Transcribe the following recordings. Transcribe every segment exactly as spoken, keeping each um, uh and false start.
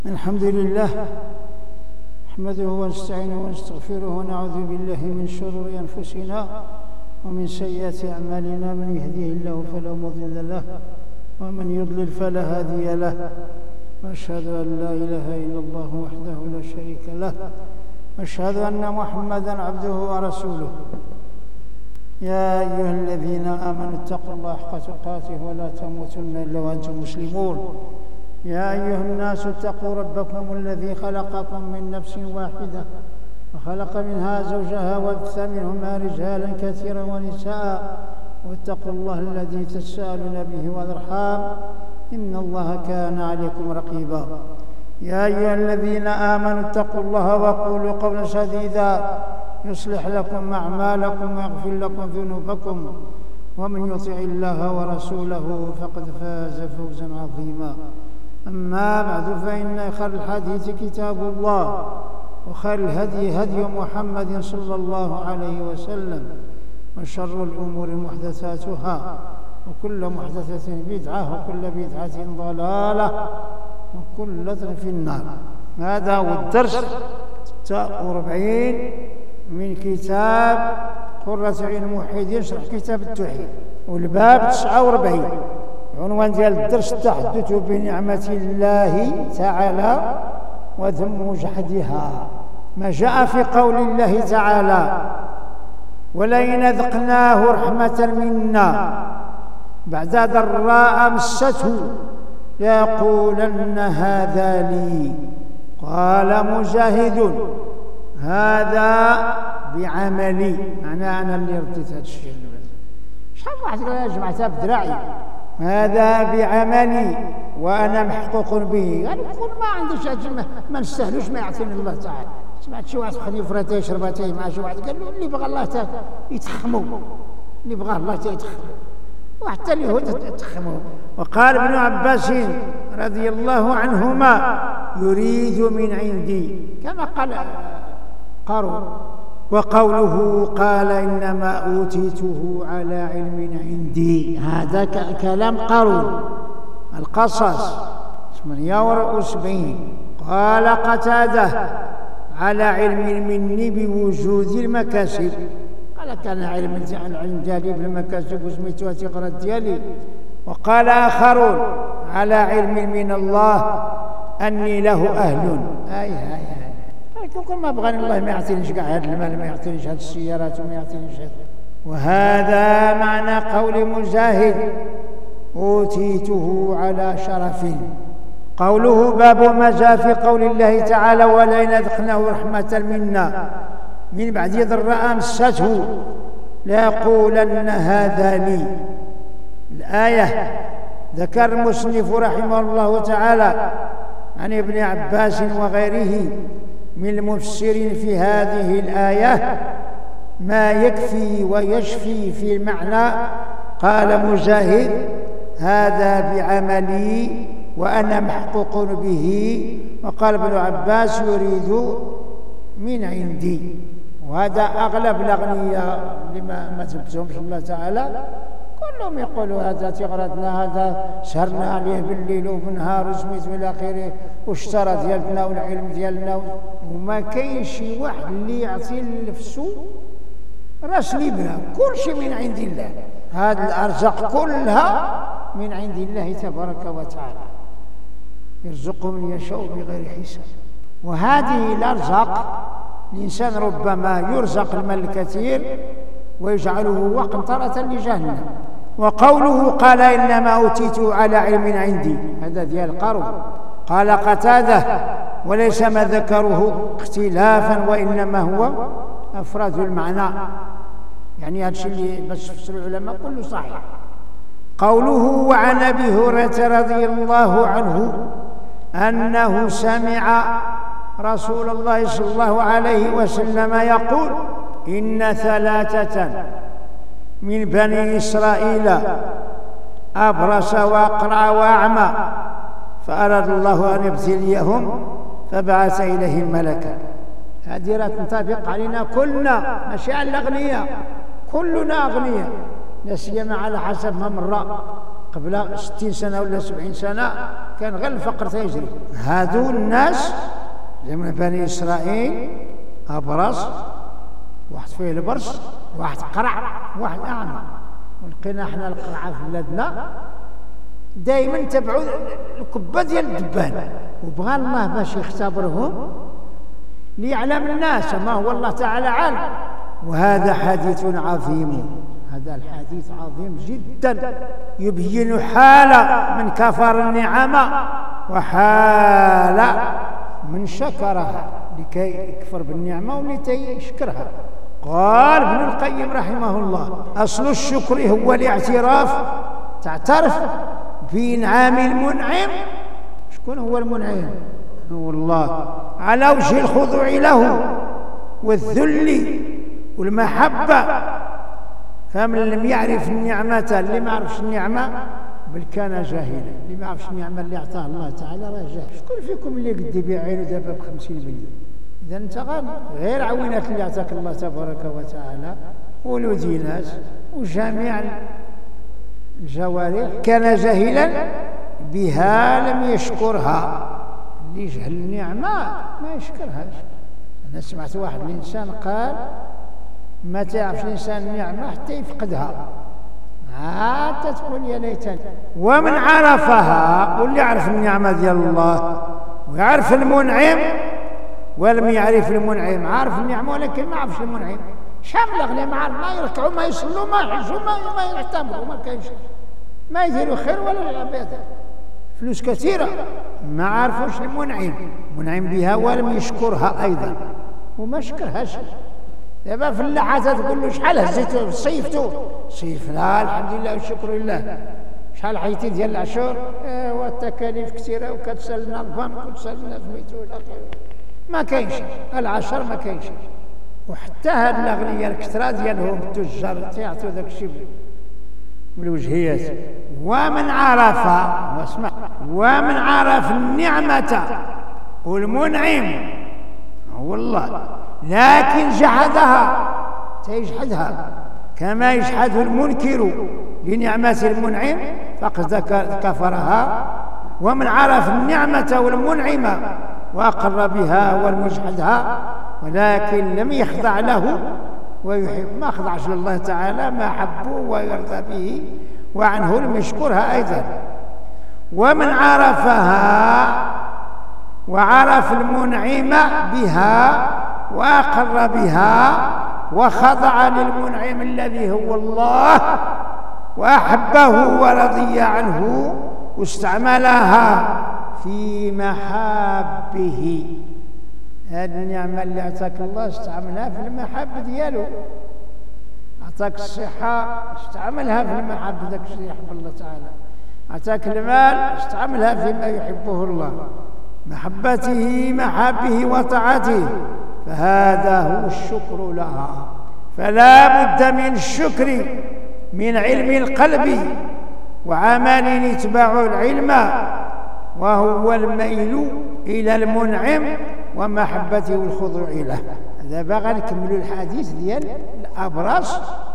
الحمد لله نحمده ونستعينه ونستغفره ونعوذ بالله من شرور أنفسنا ومن سيئات أعمالنا. من يهديه الله فلا مضل له ومن يضلل فلا هادي له، وأشهد أن لا إله إلا الله وحده لا شريك له، وأشهد أن محمدا عبده ورسوله. يا أيها الذين آمنوا اتقوا الله حق تقاته ولا تموتن إلا وأنتم مسلمون. يا أيها الناس اتقوا ربكم الذي خلقكم من نفس واحدة وخلق منها زوجها وبث منهما رجالا كثيرا ونساء، واتقوا الله الذي تساءلون به والأرحام إن الله كان عليكم رقيبا. يا أيها الذين آمنوا اتقوا الله وقولوا قولا سديدا يصلح لكم أعمالكم ويغفر لكم ذنوبكم، ومن يطع الله ورسوله فقد فاز فوزا عظيما. أما بعد، فإن خير الحديث كتاب الله، وخير الهدي هدي محمد صلى الله عليه وسلم، وشر الأمور محدثاتها، وكل محدثة بدعة، وكل بدعة ضلالة، وكل ضلالة في النار. هذا هو الدرس ستة وأربعين من كتاب قرة عين الموحدين يشرح كتاب التوحيد، والباب تسعة وأربعين. عنوان ديال الدرس: التحدث بنعمة الله تعالى وذم جحدها. ما جاء في قول الله تعالى: ولئن أذقناه رحمة منا بعد ضراء مسته ليقولن هذا لي. قال مجاهد: هذا بعملي، معناه أنا اللي رديت هذا الشيء. شحال واحد قال يا جماعة بدراعي، هذا بعملي وأنا محقوق به. يعني يقول ما عنديش هذا، ما نستاهلوش ما يعطيني الله تعالى. سمعت شي واحد خليه فراتيه يشرباتيه مع شي واحد قال له: اللي بغى الله يتخمو، اللي بغى الله يتخمو، وحتى اليهود يتخمو. وقال ابن عباس رضي الله عنهما: يريد من عندي، كما قال قارون. وقوله قال إنما أوتيته على علم عندي، هذا كلام قارون. القصص ثمانية وسبعين. قال قتادة: على علم مني بوجود المكاسب. قال كان علم العلم ديالي بالمكاسب وسميتوها تقرا ديالي. وقال آخرون: على علم من الله أني له أهل. هاي هاي هاي كل ما بغاني الله ما يعطينيش كاع هذا المال، ما يعطينيش هذه السيارات، وما يعطينيش هذا. وهذا معنى قول مجاهد: أوتيته على شرف. قوله باب ما جاء في قول الله تعالى: ولئن أذقناه رحمة منا من بعد ضراء مسته ليقولن هذا لي. الآية ذكر المصنف رحمه الله تعالى عن ابن عباس وغيره من المفسرين في هذه الآية ما يكفي ويشفي في المعنى. قال مجاهد: هذا بعملي وأنا محقوق به. وقال ابن عباس: يريد من عندي. وهذا أغلب الأغنياء لما ما تبتهمش الله تعالى كلهم يقولوا هذا تغردنا، هذا سهرنا عليه بالليل وبالنهار وسميت إلى آخره، واشترى ديالنا والعلم ديالنا، وما كاين شي واحد اللي يعطي نفسه راس ليبرا. كل شيء من عند الله، هذه الأرزاق كلها من عند الله تبارك وتعالى، يرزق من يشاء بغير حساب. وهذه الأرزاق الإنسان ربما يرزق المال الكثير ويجعله وقنطرة لجهنم. وقوله قال إنما أوتيته على علم عندي، هذا ديال قارون. قال قتادة: وليس ما ذكره اختلافا وإنما هو أفراد المعنى. يعني هذا الشيء اللي باش يفسر العلماء كله صحيح. قوله: وعن أبي هريرة رضي الله عنه أنه سمع رسول الله صلى الله عليه وسلم يقول: إن ثلاثة من بني إسرائيل أبرص وأقرع وأعمى، فأراد الله أن يبتليهم فبعث إليهم ملكا. هذه راه تنطبق علينا كلنا، ماشي على الأغنياء، كلنا أغنياء، لا سيما على حسب ما مر قبل ستين سنة ولا سبعين سنة كان غير الفقر تيجري. هادو الناس زي من بني إسرائيل أبرص، واحد فيه البرص، واحد قرع، واحد أعمى. ولقينا احنا القرعة في بلادنا دائما تبعوا الكبة ديال الدبان، وبغى الله باش يختبرهم ليعلم الناس ما هو الله تعالى عالم. وهذا حديث عظيم، هذا الحديث عظيم جدا يبين حال من كفر النعمة وحال من شكرها لكي يكفر بالنعمة ولكي يشكرها. قال ابن القيم رحمه الله: أصل الشكر هو الاعتراف، تعترف بإنعام المنعم. شكون هو المنعم؟ هو الله، على وجه الخضوع له والذل والمحبة. فمن لم يعرف النعمة، اللي ما عرفش النعمة بل كان جاهلا. اللي ما عرفش النعمة اللي أعطاه الله تعالى راه جاهل. شكون فيكم اللي قد يبيع عينه دابا بخمسين مليون؟ إذا أنت غني. غير عوينات اللي أعطاك الله تبارك وتعالى والودينات وجميع الجوارح، كان جاهلا بها لم يشكرها. اللي يجهل النعمة ما يشكرهاش. أنا سمعت واحد الإنسان قال: ما تعرفش الإنسان النعمة حتى يفقدها، حتى تقول يا ليتني. ومن عرفها، واللي يعرف النعمة ديال الله ويعرف المنعم، ولم يعرف المنعم، عارف النعمة ولكن ما عرفش المنعم. شامل أغلى ما عارف، ما يركعوا ما يصلوا ما يحجوا ما يعتمروا، ما كاينش، ما يديروا خير ولا العبادة، فلوس كثيرة، ما عارفوش المنعم، منعم بها ولم يشكرها أيضا وما شكرهاش. دابا في اللحظة تقول له: شحال هزيتو صيفتو؟ صيف لا الحمد لله والشكر لله. شحال حيتي ديال العشور؟ ايوا التكاليف كثيرة وكتسالنا البنك وتسالنا سميتو إلى آخره. ما كاينش العشر، ما كاينش. وحتى هاد الأغنياء الكثرة ديالهم التجار تيعطيو داك الشيء بالوجهيات. ومن عرف، واسمع، ومن عرف النعمة والمنعم هو الله لكن جحدها، تيجحدها كما يجحد المنكر لنعمة المنعم فقد كفرها. ومن عرف النعمة والمنعم وأقر بها والمجحدها ولكن لم يخضع له ويحب، ما خضعش لله تعالى، ما حبه ويرضى به وعنه لم يشكرها أيضا. ومن عرفها وعرف المنعم بها وأقر بها وخضع للمنعم الذي هو الله وأحبه ورضي عنه واستعملها في محابه. هذه النعمة اللي أعطاك الله استعملها في المحبة ديالو. أعطاك الصحة استعملها في المحبة، ذاك الشيء يحب الله تعالى. أعطاك المال استعملها فيما يحبه الله، محبته محبه وطاعته، فهذا هو الشكر لها. فلا بد من الشكر من علم القلب وعمل يتبع العلم، وهو الميل إلى المنعم ومحبته والخضوع له. دابا غنكملوا الحديث ديال الأبرص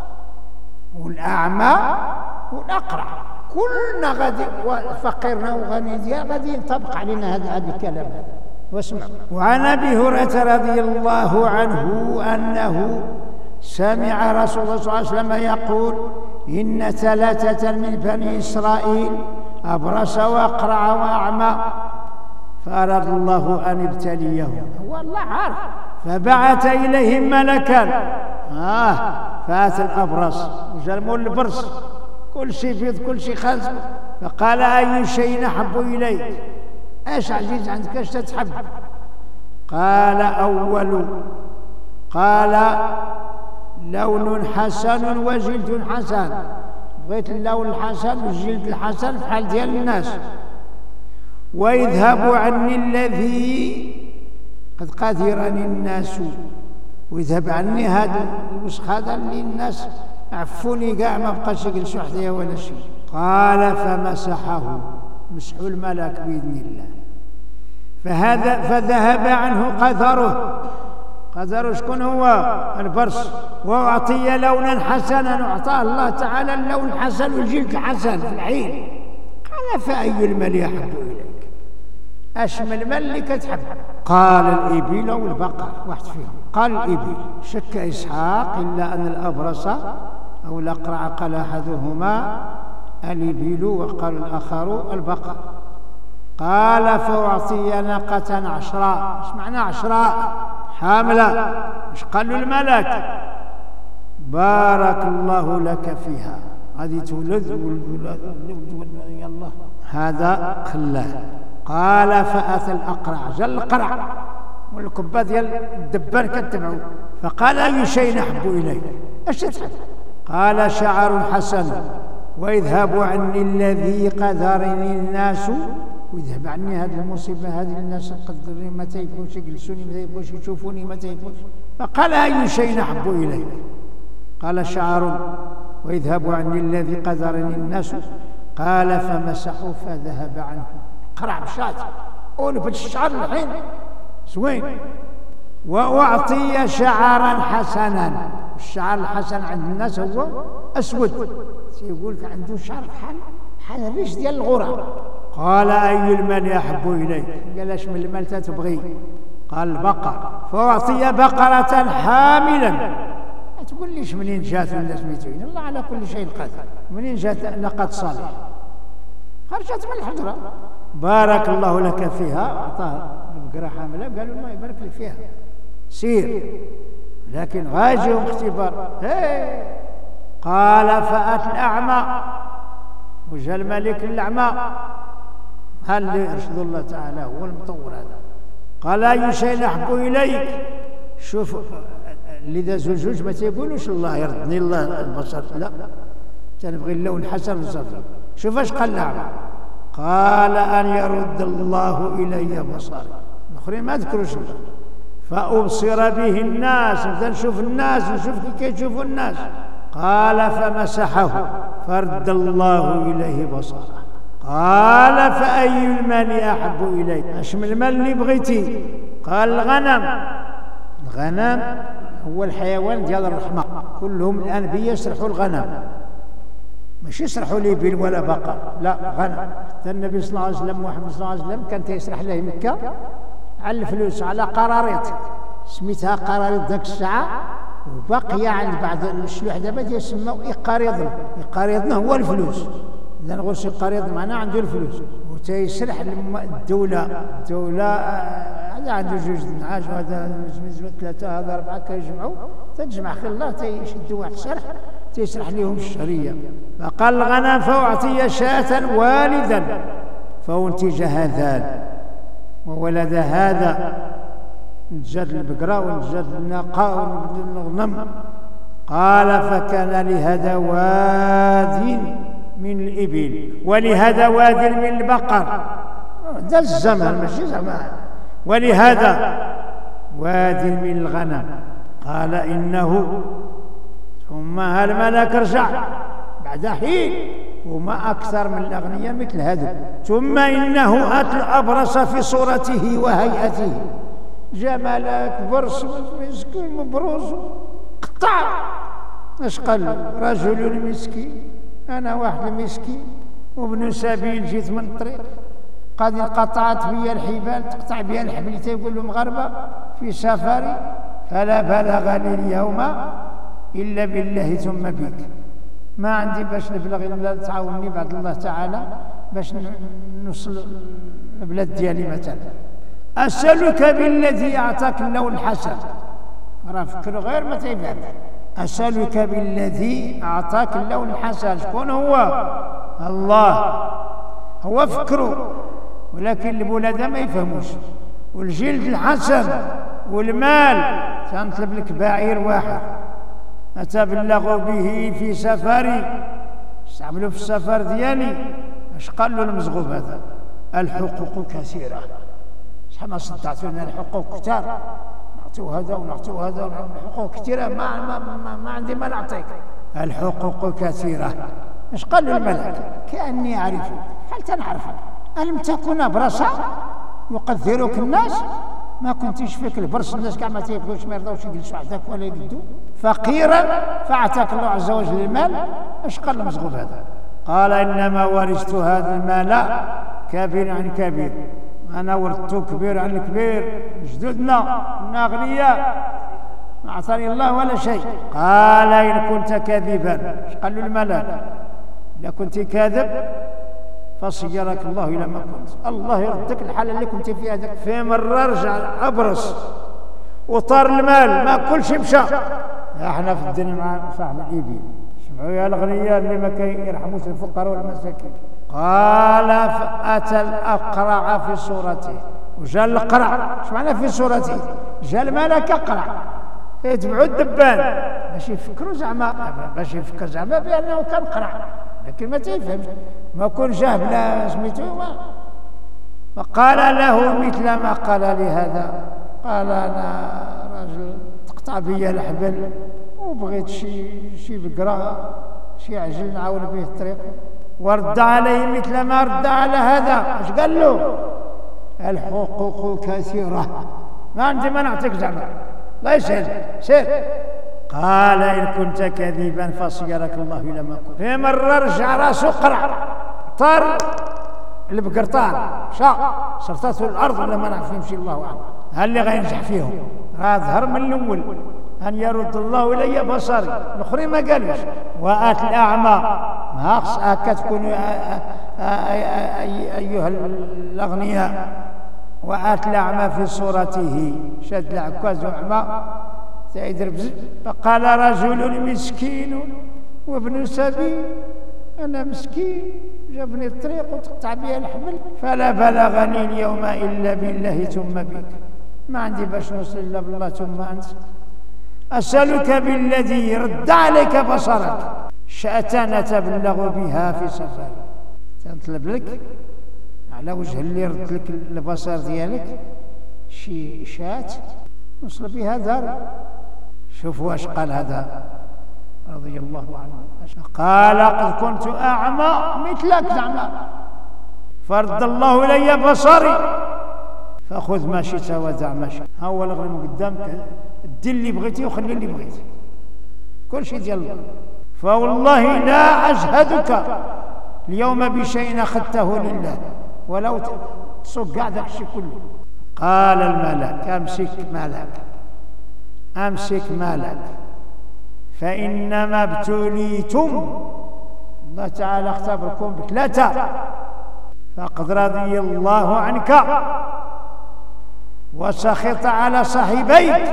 والأعمى والأقرع، كلنا غادي فقيرنا وغني ديال غادي ينطبق علينا هذا هذا الكلام. واسمع: وعن أبي هريرة رضي الله عنه أنه سمع رسول الله صلى الله عليه وسلم يقول: إن ثلاثة من بني إسرائيل أبرص وأقرع وأعمى فأراد الله أن يبتليهم. هو الله عارف، فبعث إليهم ملكا آه فأتى الأبرص وجلموا البرص، كل شيء بيض كل شيء خازن، فقال: أي شيء أحب إليك؟ ايش عزيز عندك؟ ايش تتحب؟ قال: أول، قال: لون حسن وجلد حسن. بغيت اللون الحسن والجلد الحسن في حال ديال الناس. ويذهب عني الذي قد قدرني الناس، ويذهب عني هذا الوسخ هذا اللي الناس عفوني كاع ما بقاش يجلسوا حدايا ولا شيء. قال: فمسحه، مسحوا الملك بإذن الله، فهذا فذهب عنه قذره. قذره شكون هو؟ البرص. وأعطي لونا حسنا، أعطاه الله تعالى اللون الحسن والجلد الحسن في العين. قال فأي المال يحب إليك؟ أش من المال اللي كتحب؟ قال الإبل أو البقر، واحد فيهم. قال الإبل. شك إسحاق إلا أن الأبرص أو الأقرع قال أحدهما الإبل وقال الآخر البقر. قال فأعطي ناقة عشراء. اش معنى عشراء؟ حاملة. اش قال له الملك؟ بارك الله لك فيها، غادي تولد ولد يلا هذا خلاه. قال فأتى الأقرع، جا القرع والكبة ديال الدبان كتبعو، فقال أي شيء أحب إليك؟ اش تحب؟ قال شعر حسن ويذهب عني الذي قدرني الناس، ويذهب عني هذه المصيبة، هذه الناس قدرني ما تيبغوش يجلسوني، ما تيبغوش يشوفوني، ما تيبغوش. فقال أي شيء أحب إليك؟ قال شعر ويذهب عني الذي قدرني الناس. قال فمسحوا فذهب عنه. قرع بشات قولوا في الشعر الحين زوين. وأعطي شعرا حسنا. الشعر الحسن عند الناس هو أسود، يقول لك عنده شعر بحال بحال الريش ديال الغرة. قال أي المال يحب إليك؟ قال اش من المال تتبغي؟ قال البقر. فأعطي بقرة حاملا. ما تقول ليش منين جات ولا سميتو؟ الله على كل شيء قادر. منين جات ناقة صالح؟ خرجت من الحجرة. بارك الله لك فيها، أعطاها البقرة حاملة، قالوا الله يبارك لك فيها سير، لكن غاجهم اختبار. قال فأتى الأعمى، وجاء الملك الأعمى، هل اللي أرشد الله تعالى هو المطور هذا. قال أي شيء أحب إليك؟ شوف اللي ذا زوجوج ما تيقولوش الله يردني الله البصر، لا تنبغي اللون الحسن والصفر. شوف اش قال الأعمى. قال أن يرد الله إلي بصري. الآخرين ما ذكروش الله. فأبصر به الناس، مثلا نشوف الناس، نشوف كي كيشوفوا الناس. قال فمسحه فرد الله إليه بصره. قال فأي المال أحب إليك؟ اش من المال اللي بغيتي؟ قال الغنم. الغنم هو الحيوان ديال الرحمة، كلهم الأنبياء يسرحوا الغنم، ماشي يسرحوا الإبل ولا بقر، لا غنم. حتى النبي صلى الله عليه وسلم محمد صلى الله عليه وسلم كان تيسرح له مكة على الفلوس، على قراريط سميتها قراريط ذاك الساعة، وبقي عند بعض الشلوح دابا تيسموا إقاريضنا. إقاريضنا هو الفلوس، إذا نقولش إقاريض معناه عنده الفلوس، وتيسرح الدولة. الدولة هذا عنده جوج نعاش وهذا ثلاثة هذا أربعة كيجمعوا، تجمع خير الله تيشدوا واحد الشرح تيسرح لهم الشرية. فقال الغنم فأعطي شاة والدا فأنتج هذان وولد هذا، نتجاد البقرة ونتجاد الناقة ونتجاد الغنم. قال فكان لهذا واد من الإبل ولهذا واد من البقر، ذا الزمان ماشي زمان، ولهذا واد من الغنم. قال إنه ثم هالملك رجع بعد حين، وما أكثر من الأغنياء مثل هذا. ثم إنه أتى الأبرص في صورته وهيئته، جاء ملك برص مسكين مبروز قطع. اش قال؟ رجل مسكين، أنا واحد مسكين وابن سبيل جيت من الطريق، قد قطعت بي الحبال، تقطع بها الحبل تيقول له مغاربة في سفري، فلا بلغني اليوم إلا بالله ثم بك. ما عندي باش نبلغ إلا تعاوني بعد الله تعالى باش نوصل البلاد ديالي. مثلا أسألك بالذي أعطاك اللون الحسن، راه فكروا غير ما تيفهم. أسألك بالذي أعطاك اللون الحسن، شكون هو؟ الله. هو فكروا، ولكن الولادة ما يفهموش. والجلد الحسن والمال، تنطلب لك بعير واحد أتبلغ به في سفري، استعملوا في السفر ديالي. اش قال له المزغوب هذا؟ الحقوق كثيرة، شحال ما صدعتوا لنا الحقوق كثار، نعطيو هذا ونعطيو هذا، الحقوق كثيرة، ما, ما, ما, ما عندي ما نعطيك. الحقوق كثيرة. اش قال له الملك؟ كأني أعرفه، هل تنعرفه؟ ألم تكن أبرصا يقدرك الناس؟ ما كنتيش فيك البرص، الناس كاع ما تيبغيوش ما يرضاوش يجلسوا عندك ولا يقدوا. فقيرا فأعطاك الله عز وجل المال. اش قال المزغوب هذا؟ قال إنما ورثت هذا المال كبير عن كبير، أنا ورثته كبير عن كبير، جدودنا كنا أغنياء ما أعطاني الله ولا شيء. قال إن كنت كاذبا، قال له الملاك إذا كنت كاذب فصيرك الله إلى ما كنت، الله يردك الحالة اللي كنت فيها هذاك. في مرة رجع أبرص وطار المال ما كل شيء مشى. احنا في الدنيا مع صاحب الإبل، سمعوا يا الأغنياء اللي ما كيرحموش الفقراء والمساكين. قال فأتى الأقرع في صورته، وجاء الأقرع، اش معنى في صورته؟ جاء الملك أقرع يتبعوا الدبان باش يفكروا زعما باش يفكر زعما بأنه كان قرع، لكن ما تيفهمش، ما كون جاه بلا سميتو. فقال له مثل ما قال لي هذا، قال أنا راجل تقطع بيا الحبل وبغيت شي شي بقرة شي عجل نعاون به الطريق، ورد عليه مثل ما رد على هذا. اش قال له؟ الحقوق كثيرة، ما عندي ما نعطيك زعما، الله يسهل سير. قال إن كنت كذبا فصيرك الله إلى ما كنت. في مرة رجع راسه قرع، طار البقرطان مشى صرتته الأرض ولا ما نعرف يمشي، الله أعلم. ها اللي غينجح فيهم غاظهر من الأول أن يرد الله إلي بصري، الآخرين ما قالوش. وآت الأعمى، ما خص هكا تكونوا أيها الأغنياء. وآت الأعمى في صورته، شد العكاز أعمى سيدر بزج. فقال رجل مسكين وابن سبيل، أنا مسكين جابني الطريق وتقطع بي الحبل، فلا بلغني اليوم إلا بالله ثم بك، ما عندي باش نوصل إلا بالله ثم أنت. أسألك بالذي يرد عليك بصرك شاة نتبلغ بها في سفر، تنطلب لك على وجه اللي يرد لك البصر ديالك شي شاة نوصل بها دار. شوفوا واش قال هذا رضي الله عنه، قال قد كنت أعمى مثلك زعما، فرد الله إلي بصري فخذ ما شئت ودع ما شئت. ها هو الغنم قدامك، دير اللي بغيتي وخلي اللي بغيتي، كل شيء ديال الله. فوالله لا أجهدك اليوم بشيء أخذته لله ولو تصق كاع داك الشيء كله. قال الملك أمسك مالك، أمسك مالك، فإنما ابتليتم، الله تعالى اختبركم بثلاثة، فقد رضي الله عنك وسخط على صاحبيك.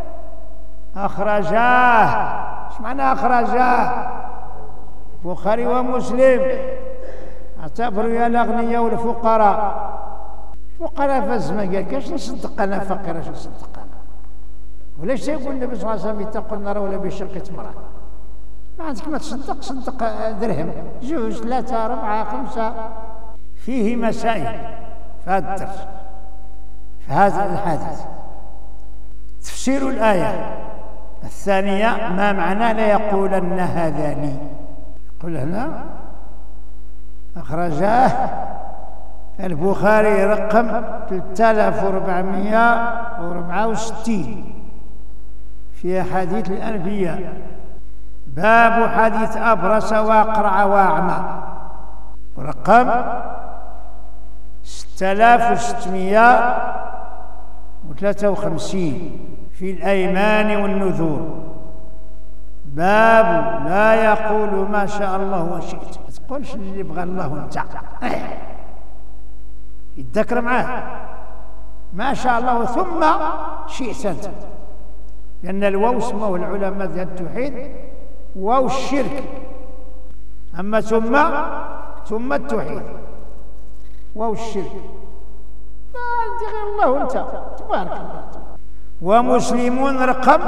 أخرجاه، ايش معنى أخرجاه؟ البخاري ومسلم. اعتبروا يا الأغنياء والفقراء، الفقراء في الزمان قال كاش نصدق أنا فقير، اش نصدق أنا؟ وليش تيقول النبي صلى الله عليه وسلم اتقوا النار ولا بشق تمرة؟ ما عندك ما تصدق، صدق درهم جوج ثلاثة أربعة خمسة. فيه مسائل في هذا الدرس في هذا الحديث. تفسير الآية الثانية، ما معنى لا يقولن هذان؟ يقول هنا أخرجاه البخاري رقم ثلاثة آلاف وأربعمائة وأربعة وستين في حديث الأنبياء، باب حديث أبرص وأقرع وأعمى، رقم ستة آلاف وستمائة وثلاثة وخمسين في الأيمان والنذور، باب لا يقول ما شاء الله وشئت، ما تقولش اللي بغى الله وانت يتذكر معاه ما شاء الله ثم شئت انت، لأن الواو سموه العلماء ديال التوحيد واو الشرك، أما ثم ثم التوحيد واو الشرك، لا عندي غير الله وانت تبارك الله. ومسلمون رقم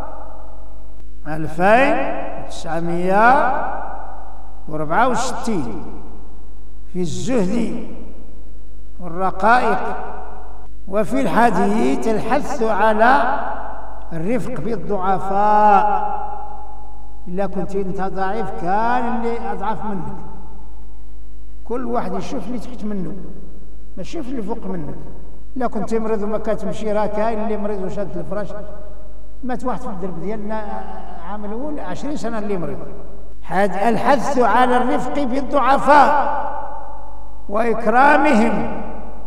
ألفين وتسعمائة وأربعة وستين في الزهد والرقائق. وفي الحديث الحث على الرفق بالضعفاء، إلا كنت أنت ضعيف كان اللي أضعف منك، كل واحد يشوف اللي تحت منه ما يشوف اللي فوق منك. إلا كنت مريض وما كتمشي راه كاين اللي مريض وشاد الفراش. مات واحد في الدرب ديالنا عام الأول عشرين سنة اللي مريض، الحث على الرفق بالضعفاء وإكرامهم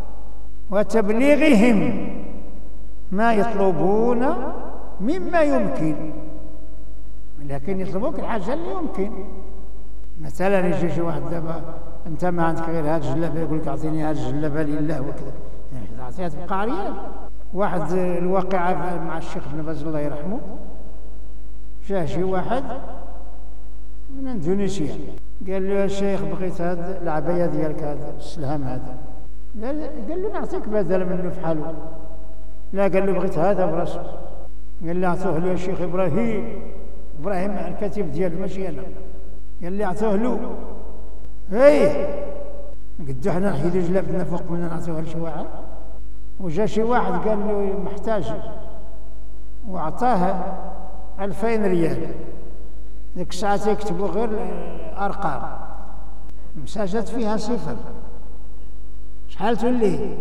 وتبليغهم ما يطلبون مما يمكن، لكن يطلبوك الحاجة اللي يمكن. مثلا يجي شي واحد دابا انت ما عندك غير هاد الجلابه، يقول لك اعطيني هاد الجلابه لله وكذا، يعني تعطيها تبقى عريان. واحد الواقعه مع الشيخ ابن باز الله يرحمه، جاه شي واحد من اندونيسيا قال له يا شيخ بغيت هاد العبايه ديالك، هذا السلهام هذا. قال له نعطيك بدل منه في حاله. لا قال له بغيت هذا براسه. قال له اعطوه له يا شيخ ابراهيم. ابراهيم الكاتب ديالو ماشي انا. قال لي اعطوه له. ايه قدو حنا نحيدو جلابتنا فوق منا نعطيوها لشي واحد. وجا شي واحد قال له محتاج وعطاه ألفين ريال. ديك الساعة تيكتبوا غير أرقام، مساجات فيها صفر. شحال تولي؟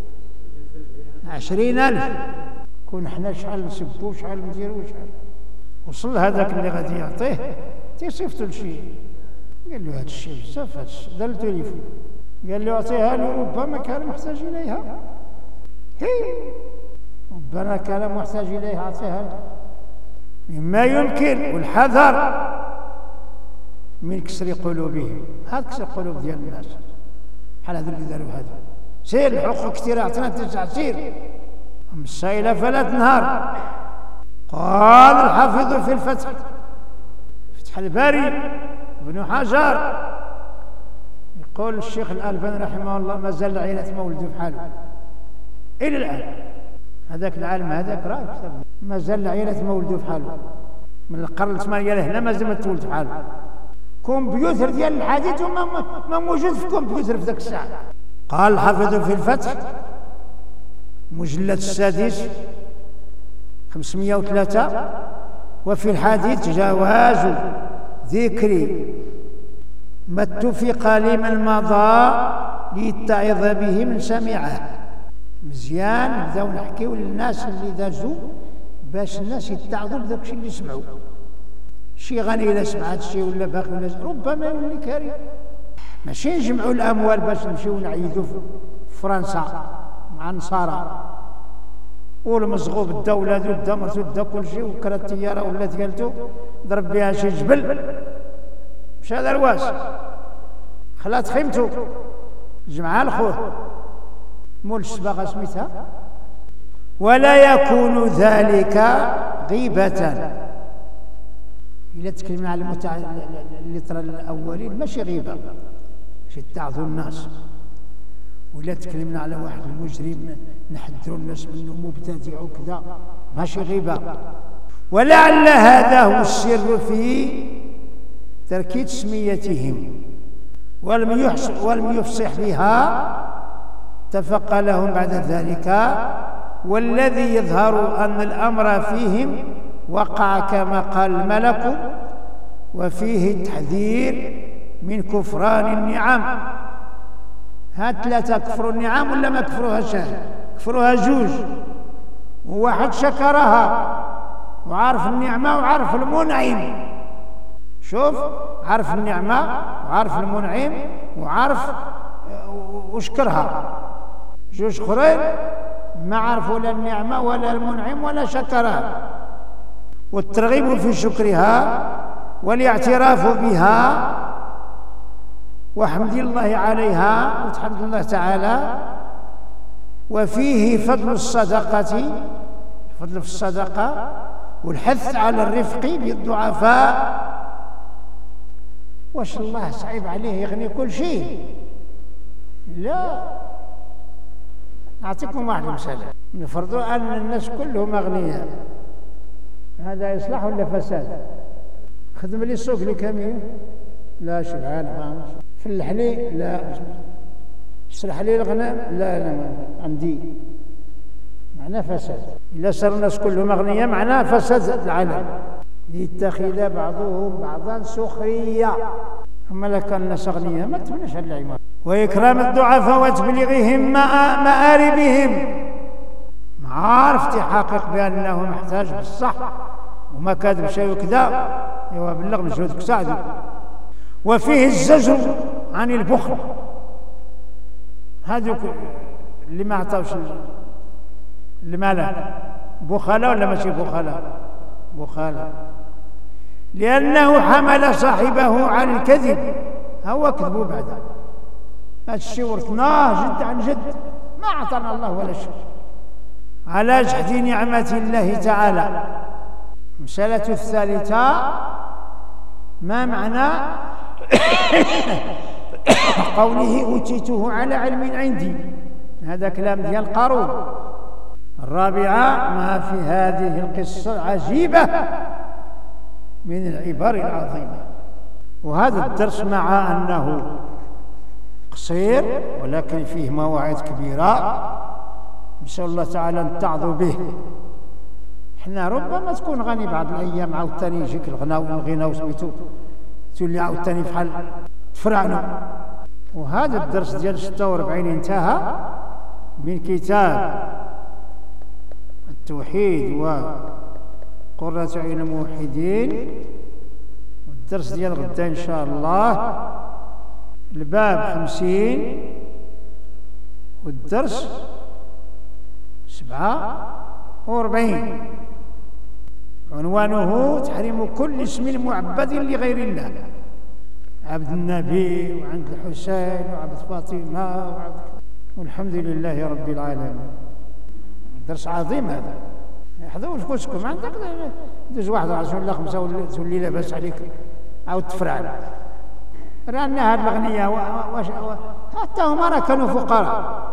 عشرين ألف. كون حنا شحال نسبو شحال نديرو شحال. وصل هذاك اللي غادي يعطيه تيصيفطو لشي، قال له هذا الشيء بزاف، هذا الشيء دار التليفون. قال له اعطيها له، ربما كان محتاج اليها. هي ربما كان محتاج اليها، اعطيها له مما يمكن. والحذر من كسر قلوبهم. هذا كسر قلوب ديال الناس بحال هذا اللي داروا هذا. سير الحقوق كثيره عطينا تسع سير، اما السائله فلا تنهار. قال الحافظ في الفتح، فتح الباري ابن حجر يقول الشيخ الألباني رحمه الله ما زال عيلة مولده بحاله إلى الآن. هذاك العالم هذاك راه ما زال عيلة مولده بحاله من القرن الثمانية لهنا، ما زال ما تولد بحاله. كمبيوتر ديال الحديث وما ما موجود في كمبيوتر في ذاك الساعة. قال الحافظ في الفتح مجلد السادس خمسمائة وثلاثة، وفي الحديث جواز ذكر ما اتفق لمن مضى ليتعظ به من سمعه. مزيان نبداو نحكيو للناس اللي دازوا باش الناس يتعظوا بداك الشيء اللي سمعوا. شي غني الا سمع هذا الشيء ولا باقي ولا ربما يولي كريم. ماشي نجمعوا الاموال باش نمشيو نعيدوا في فرنسا مع النصارى والمزغوب دا ولادو دا مرتو دا كل شيء، وكرا الطياره ولات قالتو ضرب بها شي جبل مشى هذا الواس خلات خيمتو جمعها لخوه مول السباغه سميتها. ولا يكون ذلك غيبة. إلا تكلمنا على المتع... اللتر الأولين ماشي غيبة، ماشي تعظوا الناس. ولا تكلمنا على واحد المجرم نحذروا الناس منه مبتدع وكذا ماشي غيبة. ولعل هذا هو السر في ترك تسميتهم ولم يحص ولم يفصح بها. اتفق لهم بعد ذلك. والذي يظهر أن الأمر فيهم وقع كما قال الملك، وفيه التحذير من كفران النعم. هاد ثلاثة كفروا النعم ولا ما كفروهاش؟ كفروها جوج، وواحد شكرها وعارف النعمة وعارف المنعم. شوف، عارف النعمة وعارف المنعم وعارف وشكرها. جوج اخرين ما عرفوا لا النعمة ولا المنعم ولا شكرها. والترغيب في شكرها والاعتراف بها وحمد الله عليها وتحمد الله تعالى. وفيه فضل الصدقة، فضل في الصدقة والحث على الرفق بالضعفاء. واش الله صعيب عليه يغني كل شيء؟ لا. أعطيكم واحد مثال. نفرضوا أن الناس كلهم أغنياء، هذا إصلاح ولا فساد؟ خدم لي السوق لي كاميون؟ لا. شبعان فلح لي؟ لا. صلح لي الغنم؟ لا. لا عندي. معناه فساد. إلا صار الناس كلهم أغنياء معناه فساد العالم. ليتخذ بعضهم بعضا سخرية. أما لو كان الناس أغنياء ما تبناش هاد العمارة. وإكرام الضعفاء وتبليغهم مآربهم، عارف تحقق بأنه محتاج بالصح وما كذب شيء وكذا، ايوا بلغ مجهودك ساعدو. وفيه الزجر عن البخل، هذوك اللي ما عطاوش اللي ما له بخلاء ولا ماشي بخلاء؟ بخلاء، لأنه حمل صاحبه على الكذب، هو كذبوا بعدا. هذا الشيء ورثناه جد عن جد، ما أعطانا الله ولا شيء. على جحد نعمة الله تعالى. المسألة الثالثة، ما معنى قوله أوتيته على علم عندي؟ هذا كلام ديال قارون. الرابعة، ما في هذه القصة عجيبة من العبر العظيمة. وهذا الدرس مع أنه قصير ولكن فيه مواعظ كبيرة، نسأل الله تعالى نتعظ به. حنا ربما تكون غني بعض الأيام عاوتاني يجيك الغناء والغناء وسميتو تولي عاوتاني بحال تفرعنو. وهذا الدرس ديال ستة وأربعين انتهى من كتاب التوحيد وقرة عين الموحدين. والدرس ديال غدا إن شاء الله الباب خمسين والدرس سبعة وأربعين، عنوانه تحريم كل اسم معبد لغير الله، عبد النبي وعند الحسين وعبد فاطمة وعبد، والحمد لله رب العالمين. درس عظيم هذا، حذو فوسكم عندك دوز واحد عشرين ولا خمسة تولي لاباس عليك عاود تفرع. لأن هاد الأغنياء حتى هما راه كانوا فقراء،